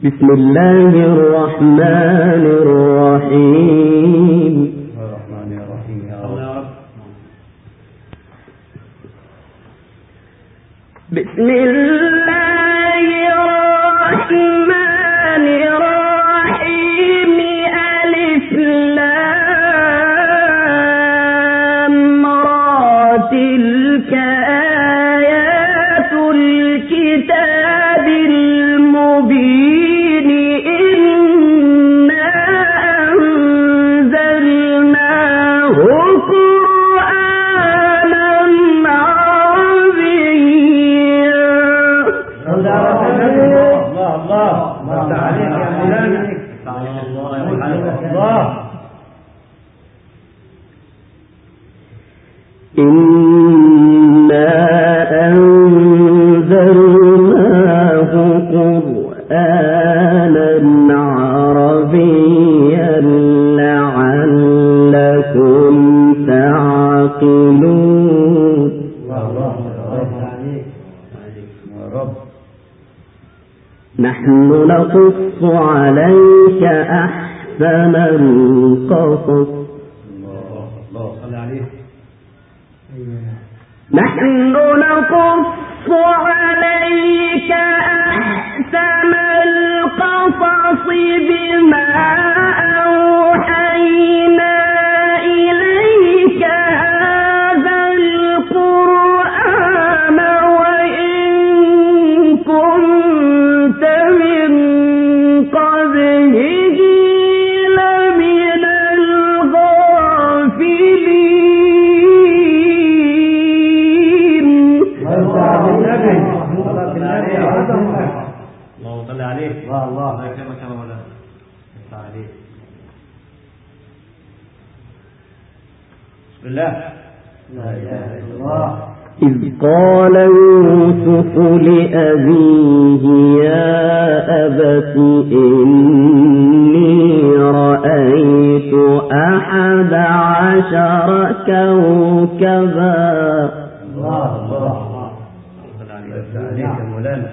بسم الله الرحمن الرحيم. بسم الله الرحمن الرحيم. ألف لام را تلك آيات الكتاب المبين. إنا أنزلناه قرآنا عربيا. إنا أنزلناه قرآنا عربيا لعلكم تعقلون. نحن نقص عليك أحسن القصص. نحن نقص عليك أحسن القصص بما أوحينا إليك هذا القرآن وإن كنت من قبله لمن الغافلين. اللهم صل عليه. الله يكرمك يا مولانا. بسم الله. لا اله الا الله. إذ قال يوسف لأبيه يا أبت إني رأيت 11 كوكبا. الله عليك مولانا.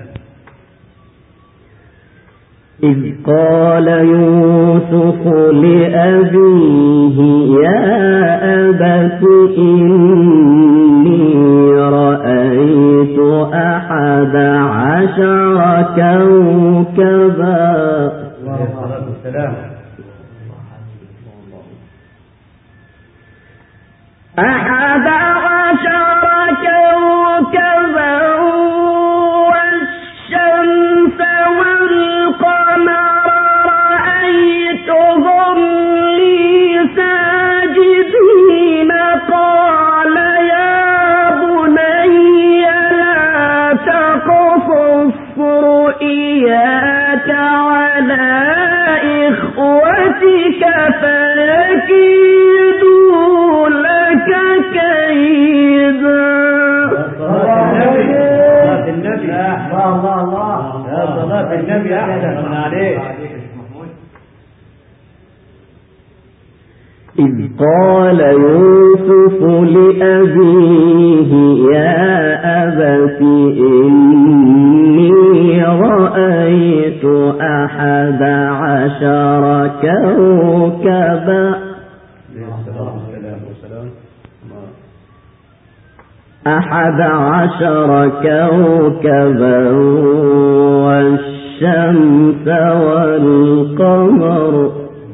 إذ قال يوسف لأبيه يا أبت إني رأيت 11 كوكبا. الصلاة والسلام. 11 كوكبا والشمس والقمر رأيتهم لي ساجدين. قال يا بني لا تقصص رؤياك على إخوتك فيكيدوا لك كيدا. صلاة النبي أحسن عليه. إذ قال يوسف لأبيه يا أبت إني رأيت 11 كوكبا. 11 كوكبا والشمس والقمر.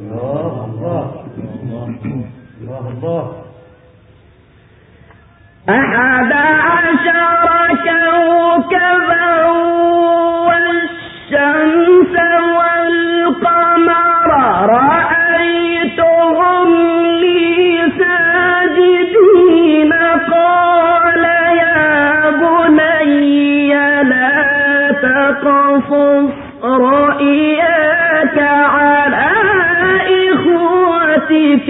الله 11 كوكبا والشمس والقمر رأيتهم لي ساجدين. قال يا بني لا تقصص رؤياك على إخوتك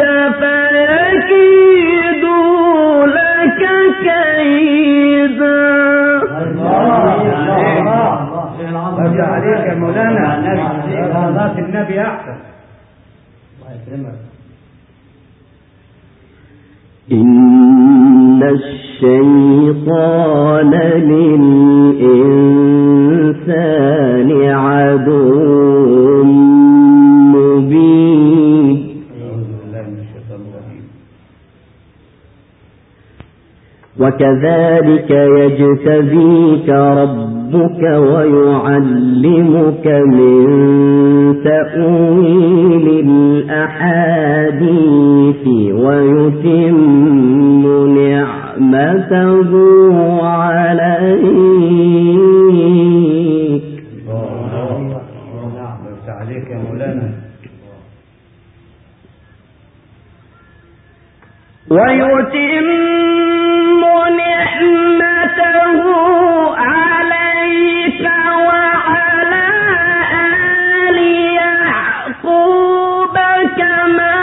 فيكيدوا لك كيدا. الله عليك يا مولانا. صلاة النبي أحسن. الله يكرمك. إن الشيطان للإنسان عدو وكذلك يجتبيك ربك ويعلمك من تأويل الأحاديث ويتم نعمته عليك. عليك يا مولانا. ويتم نعمته عليك وعلى آل يعقوب كما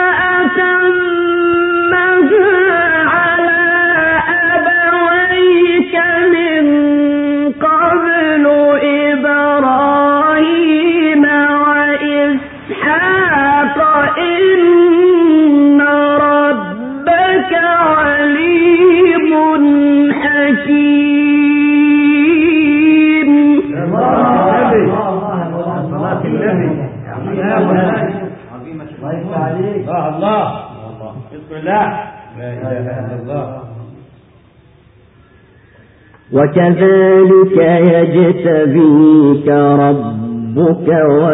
أتمها على أبويك من قبل إبراهيم وإسحاق إن ربك عليم حكيم. صلاة النبي. الله بسم الله لا إله إلا الله. وكذلك يجتبيك ربك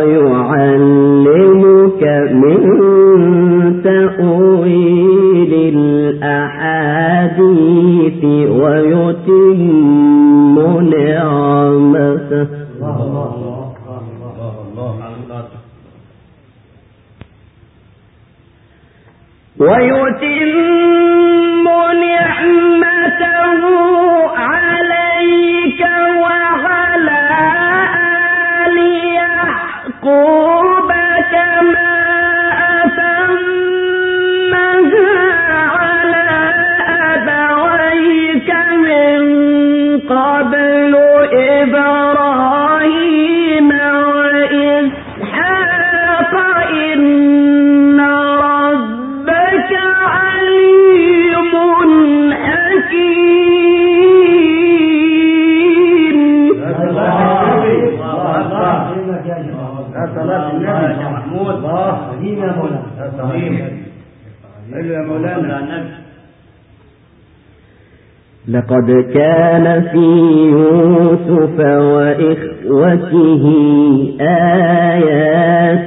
ويعلمك من تأويل الأحاديث ويتم نعمته عليك وعلى آل يعقوب كما أتمها على أبويك من قبل إبراهيم وإسحاق إن ربك عليم حكيم. صلاة النبي يا محمود. يا مولانا. لقد كان في يوسف وإخوته آيات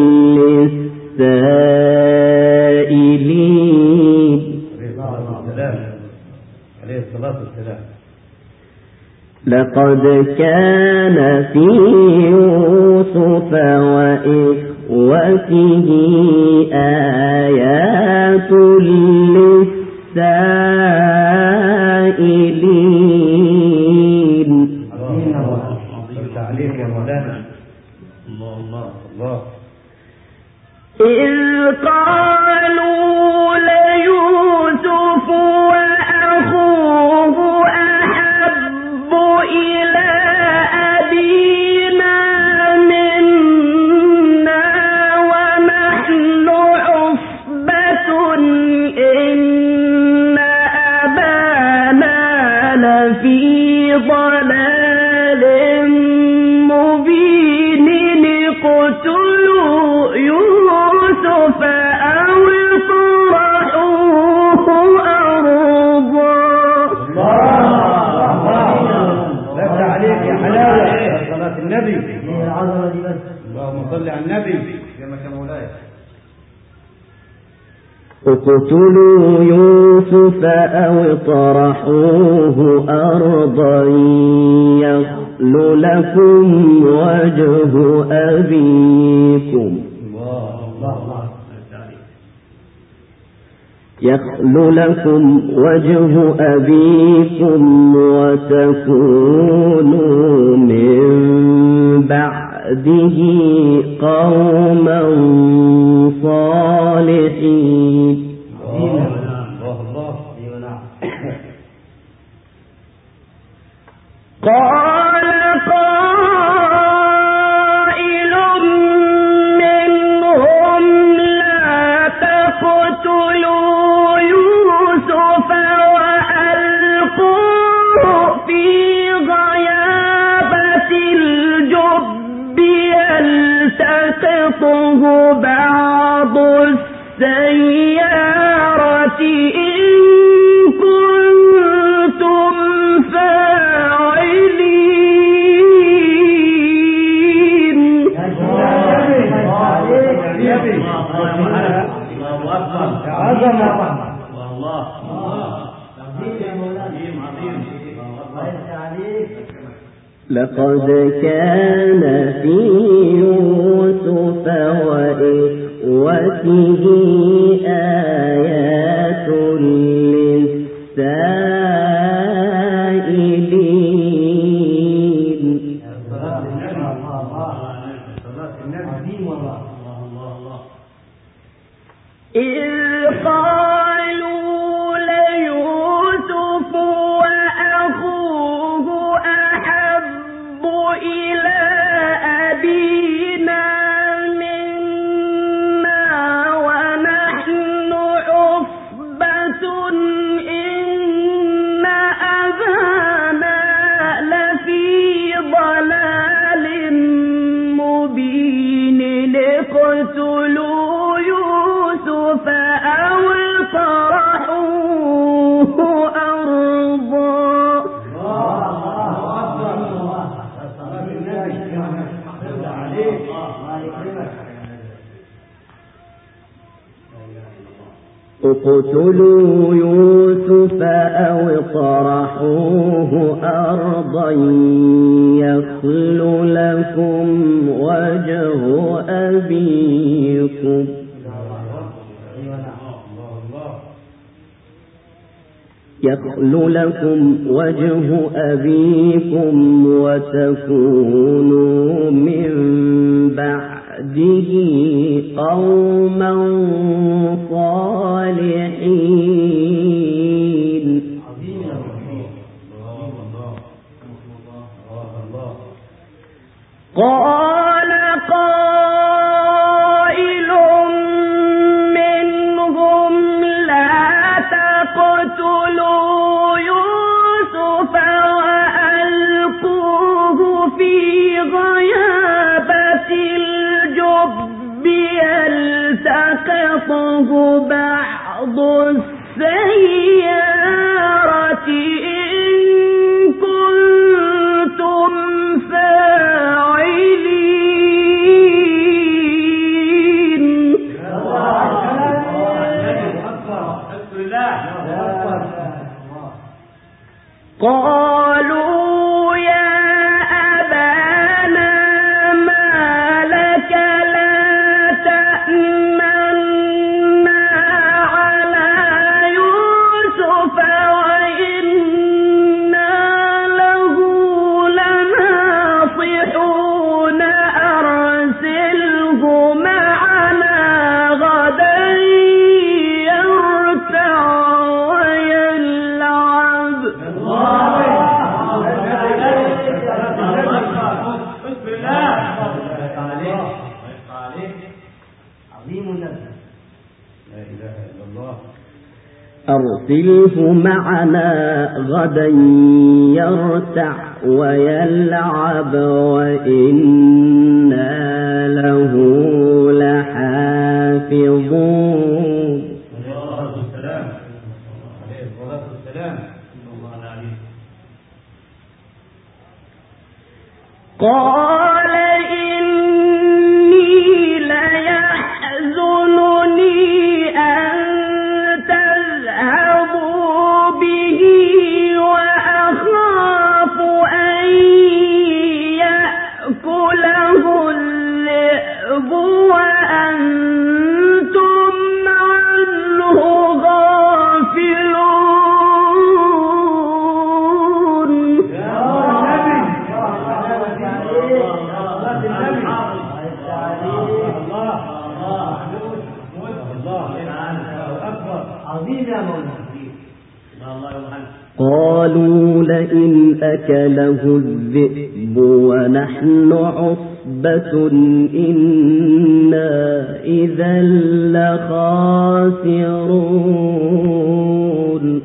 للسائلين. عليه الصلاة والسلام. لقد كان في يوسف وإخوته آيات للسائلين. عليك يا مولانا. الله. إذ قالوا ليوسف وأخوه أحب إلى أبينا منا ونحن عصبة إن أبانا لفي ضلال مبين. اقتلوا يوسف أو اطرحوه أرضا. لك عليك يا حلاوة. صلاة النبي. اللهم صل على النبي. يا مولاي. اقتلوا يوسف أو اطرحوه أرضا يخل لكم وجه أبيكم وتكونوا من بعده قوما صالحين. قال قائل منهم لا تقتلوا يوسف وألقوه في غيابة الجب يلتقطه بعض السيارة إن كنتم لقد كان في يوسف وإخوته آيات للسائلين. إذ قالوا ليوسف وأخوه أحب إلى أبينا منا ونحن عصبة إن أبانا لفي ضلال مبين اقتلوا يوسف أو اطرحوه أرضا. اقتلوا يوسف أو اطرحوه أرضا يخل لكم وجه أبيكم وتكونوا من بعده قوما صالحين. قال قائل منهم لا تقتلوا يوسف وألقوه في غيابة الجب يلتقطه بعض السيارة إن كنتم فاعلين. قالوا يا أبانا ما لك لا تأمنا على يوسف وإنا له لناصحون أرسله معنا غدا يرتع ويلعب. أرسله معنا غدا يرتع ويلعب وإنا له لحافظون. قال إني ليحزنني أن تذهبوا به وأخاف أن يأكله الذئب وأنتم عنه غافلون. قالوا لئن أكله الذئب ونحن عصبة إنا إذا لخاسرون.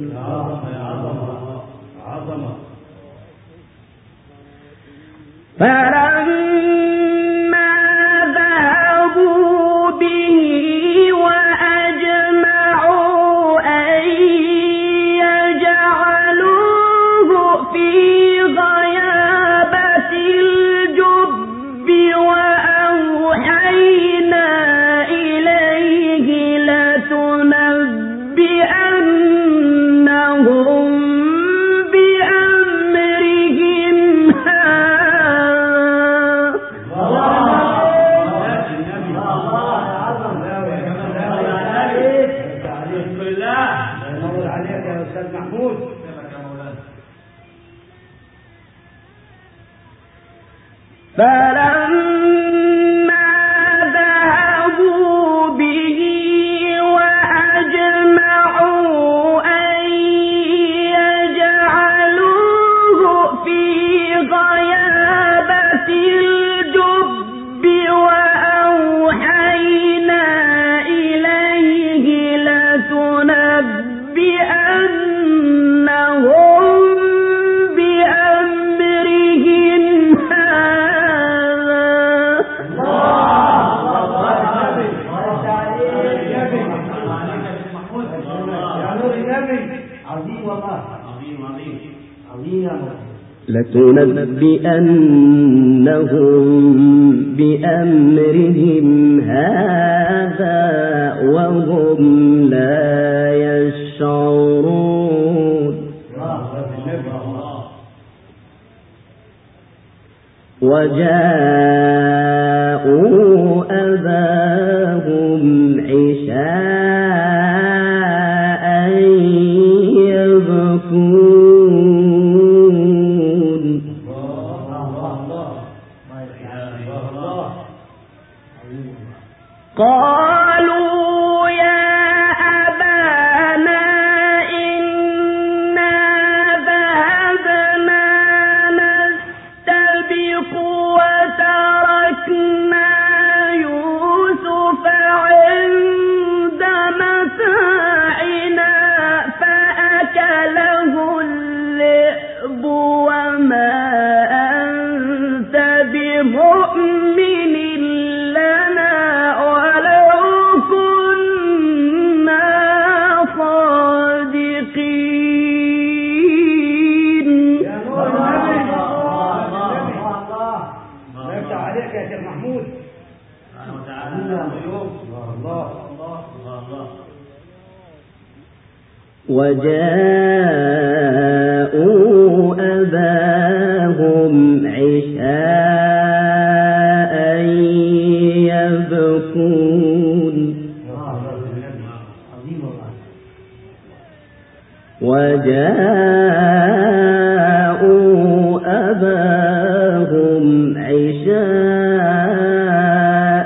فلما ذهبوا به وأجمعوا أن يجعلوه في غيابة الجب وأوحينا إليه لتنبئنهم بأمرهم هذا فلما ذهبوا به وأجمعوا أن يجعلوه في غيابة الجب وأوحينا إليه لتنبئنهم بأمرهم لتنبئنهم بأمرهم هذا وهم لا يشعرون وجاءوا أباهم عشاء يبكون قالوا يا أبانا إنا ذهبنا نستبق وتركنا يوسف عند متاعنا فأكله الذئب وما أنت بمؤمن لنا ولو كنا صادقين. يا نور النبي الله يفتح عليك يا شيخ محمود. وجاءوا أباهم عشاء يبكون وجاءوا أباهم عشاء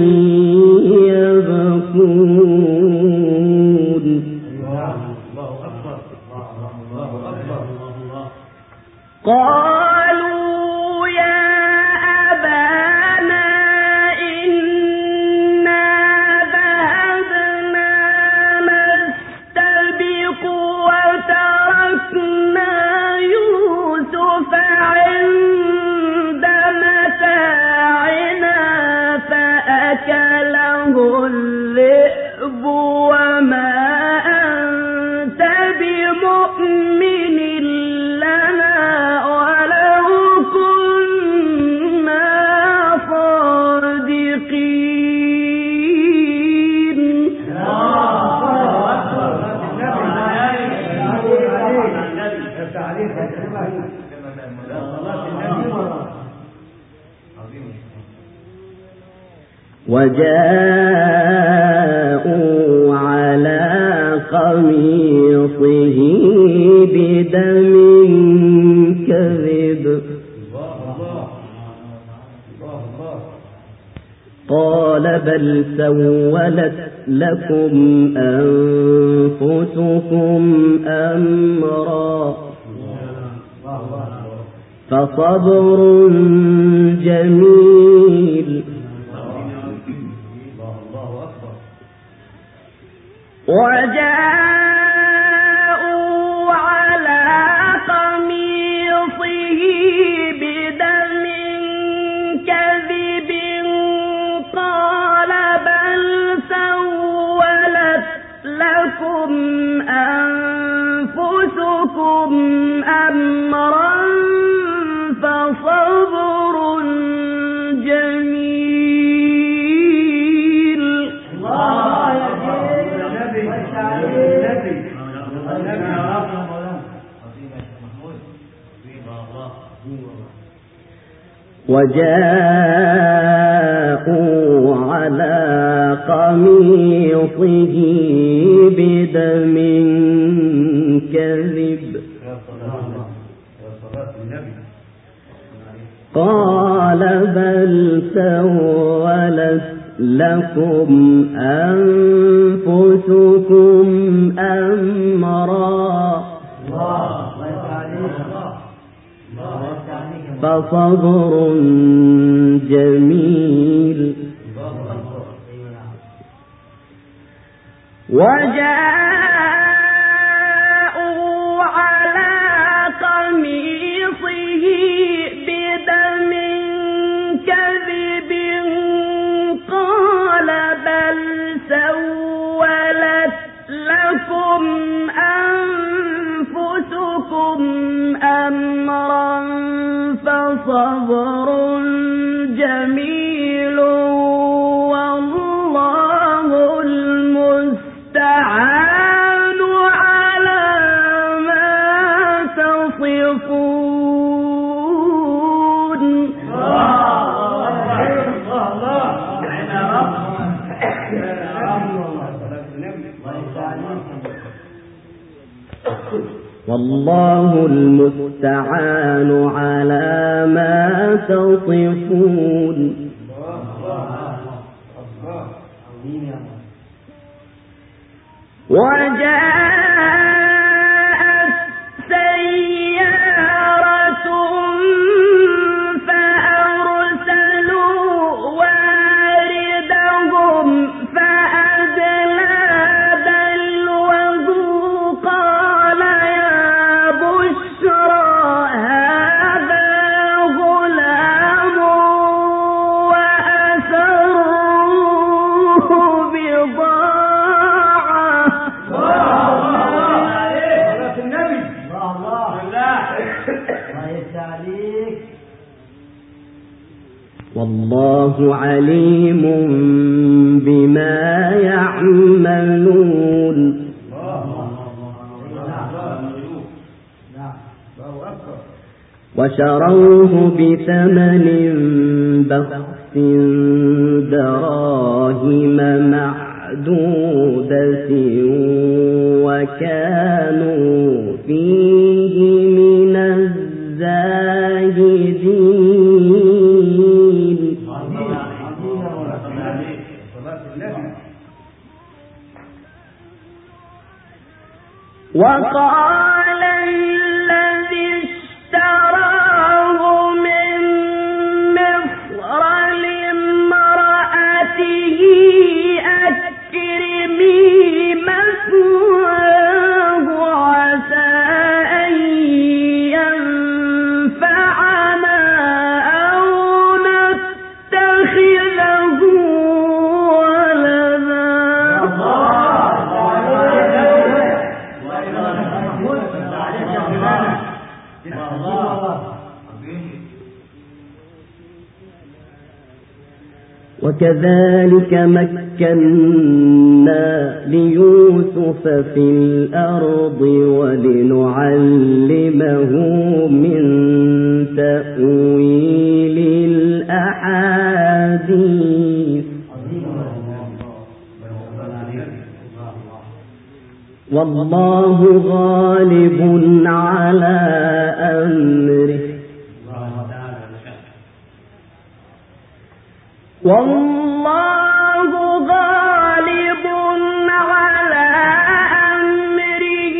يبكون قالوا يا أبانا إنا ذهبنا نستبق وتركنا يوسف عند متاعنا فأكله الذئب وما أنت بمؤمن لنا ولو كنا صادقين. وجاءوا على قميصه بدم كذب قال بل سولت لكم أنفسكم أمرا فصبر جميل وجاءوا على قميصه بدم كذب قال بل سولت لكم أنفسكم أمرا فصبر جميل. وجاءوا على قميصه بدم كذب قال بل سولت لكم أنفسكم أمرا فصبر جميل وجاءوا على قميصه بدم كذب قال بل سولت لكم أنفسكم أمرا فصبر جميل والله المستعان على ما تصفون. والله المستعان على ما تصفون. وجاءت سيارة فأرسلوا واردهم فأدلى دلوه قال يا بشرى هذا غلام وأسروه والله عليم بما يعملون. وشروه بثمن بخس دراهم معدودة وكانوا فيه من الزاهدين. وقال الذي اشتراه من مصر لامرأته أكرمي مثواه عسى أن ينفعنا أو نتخذه ولدا. وكذلك مكنا ليوسف في الأرض ولنعلمه من تأويل الأحاديث والله غالب على أمره والله غالب على أمره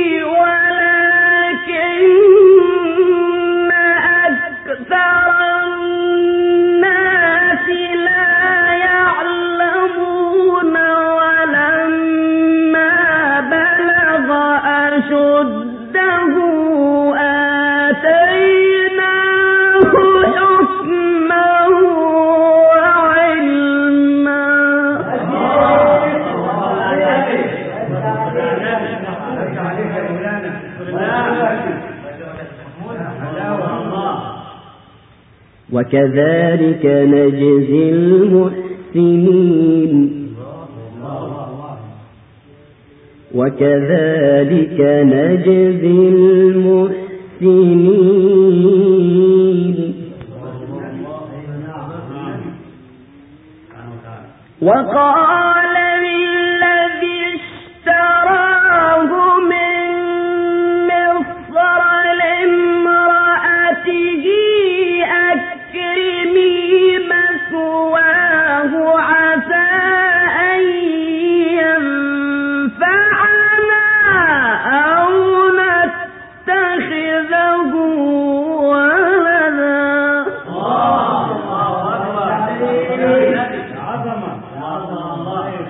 ولكن أكثر الناس لا يعلمون. ولما بلغ أشده آتيناه حكما وكذلك نجزي المحسنين وكذلك نجزي المحسنين. وقال للذي اشتراه من مصر لامرأته أكرمي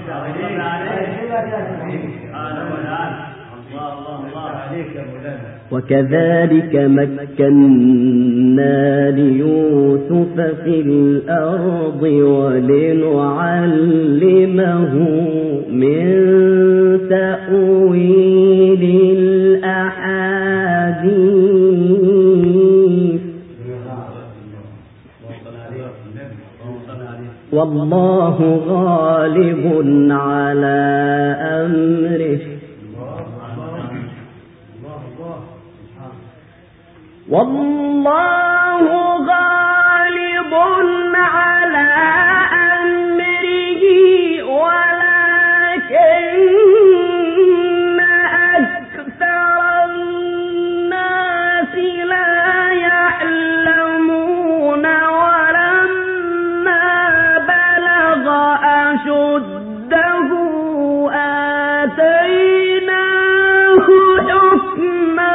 وكذلك مكنا ليوسف في الأرض ولنعلمه من تأويل الأحاديث والله غالب على أمره والله غالب على أمره ولكن أكثر الناس لا يعلمون ولما بلغ أشده آتيناه حكما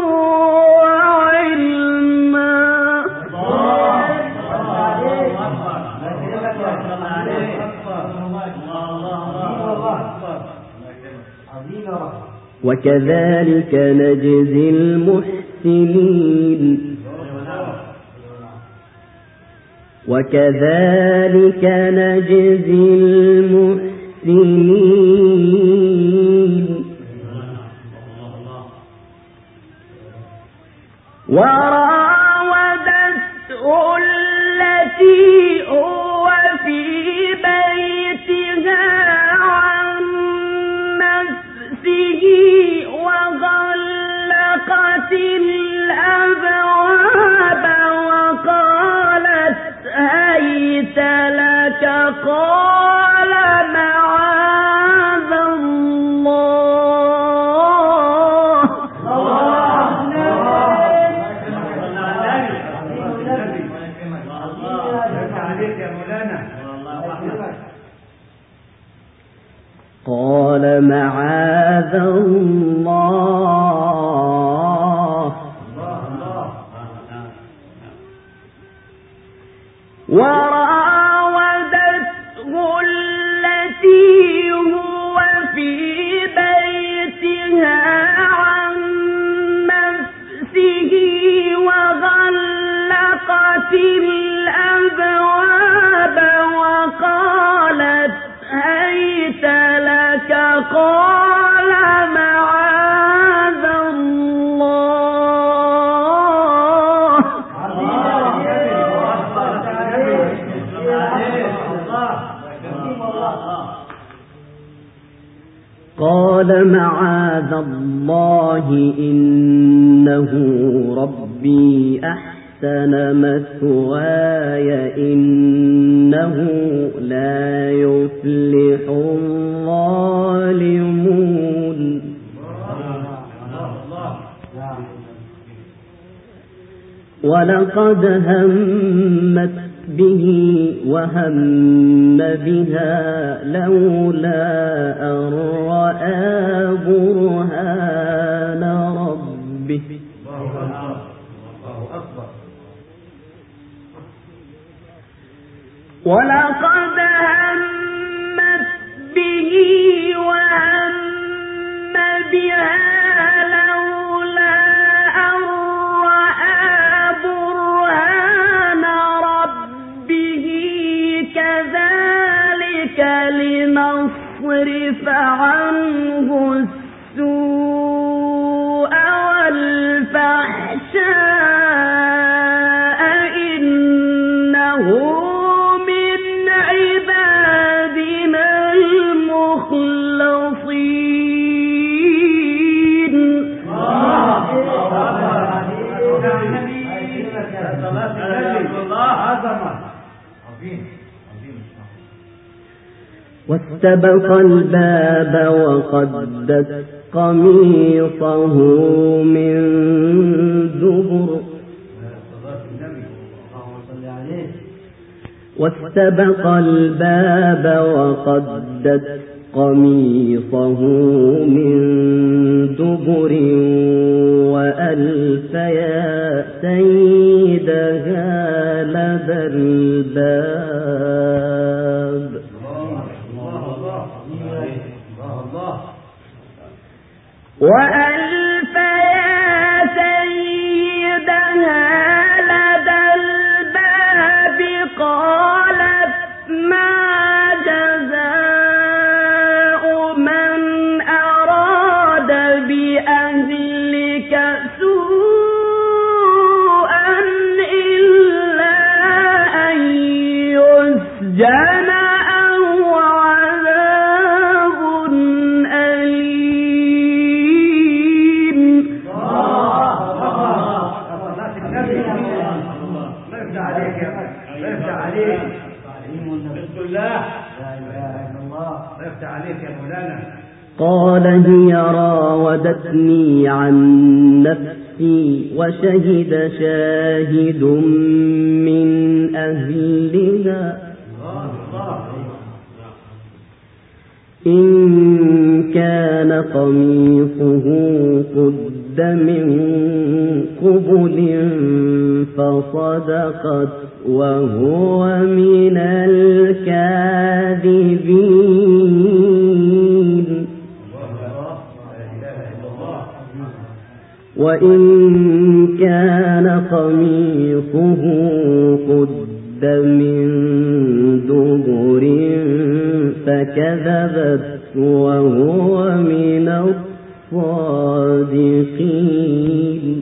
وكذلك نجزي المحسنين وكذلك نجزي المحسنين وراودته التي هو في بيتها عن نفسه وغلقت الأبواب وقالت هيت لك قال معاذ الله قال معاذ الله وراودته التي هو في بيتها عن نفسه وغلقت الأبواب وقالت هيت لك قال معاذ الله قال معاذ الله إنه ربي أحسن مثواي إنه لا يفلح الظالمون ولقد همت به وهم بها لولا أن رأى برهان ربه ولقد همت به وهم بها لولا أن رأى برهان ربه كذلك لنصرف عنه السوء والفحشاء إنه واستبق الباب وقدت قميصه من دبر واستبق الباب وقدت قميصه من دبر وألف يا سيدها لدى الباب جاءه عذاب أليم. قال هي راودتني عن نفسي وشهد شاهد من أهلها إن كان قميصه قد من قبل فصدقت وهو من الكاذبين وإن كان قميصه قد من دبر فكذبت وهو من الصادقين.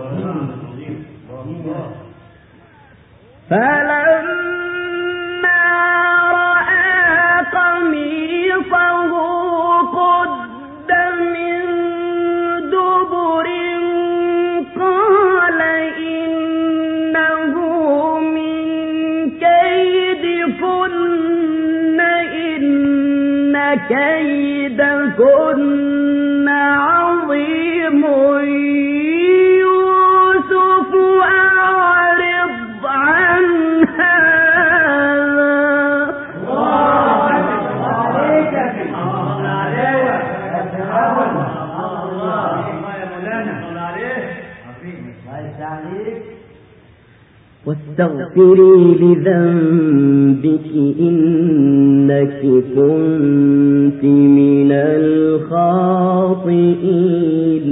فلما رأى قميصه قد من دبر قال إنه من كيدكن إن كيدكن عظيم يوسف أعرض عن واستغفري لذنبك إنك كنت من الخاطئين.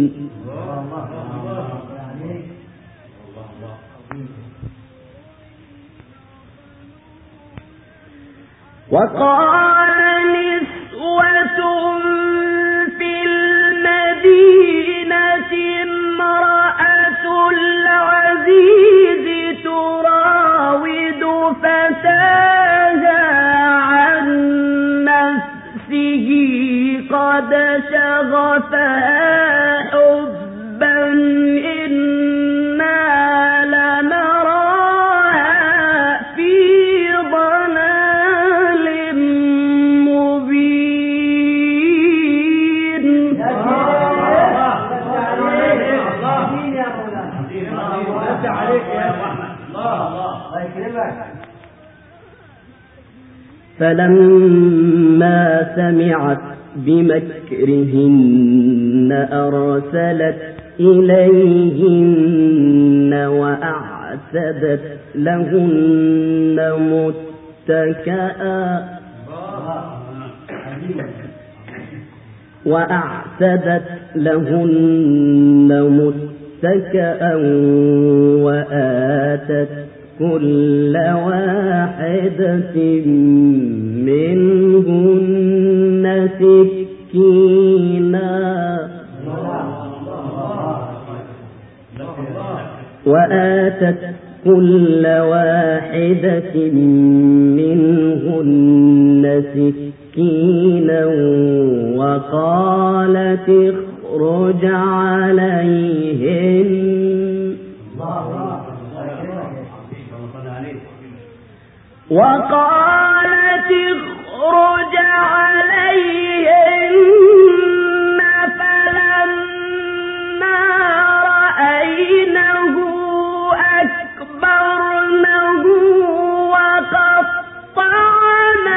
وقال نسوة في المدينة امرأة العزيز تراود فتاها عن نفسه قد شغفها حبا إنا لنراها في ضلال مبين. فلما سمعت بمكرهن أرسلت إليهن وأعتدت لهن متكئا وآتت كل واحدة منهن سكينا وآتت كل واحدة منهن سكينا وقالت اخرج عليهن فلما رأينه أكبرنه وقطعن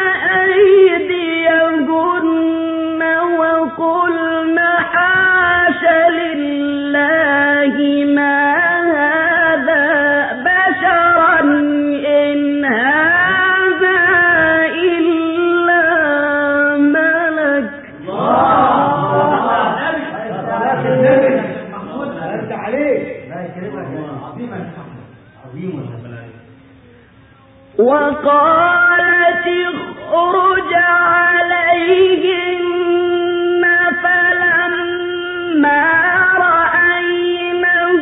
أيديهن وقلن حاش لله ما هذا بشرا إن هذا إلا ملك. وقالت اخرج عليهن فلما رأينه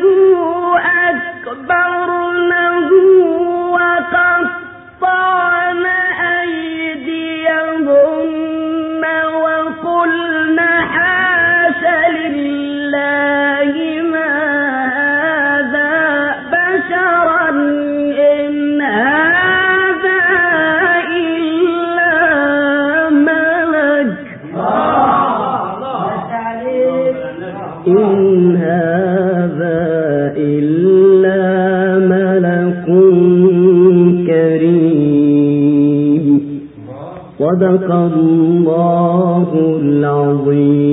أكبرنه وقطعن لله ما هذا بشرا إن هذا إلا ملك إن هذا إلا ملك كريم صدق الله العظيم.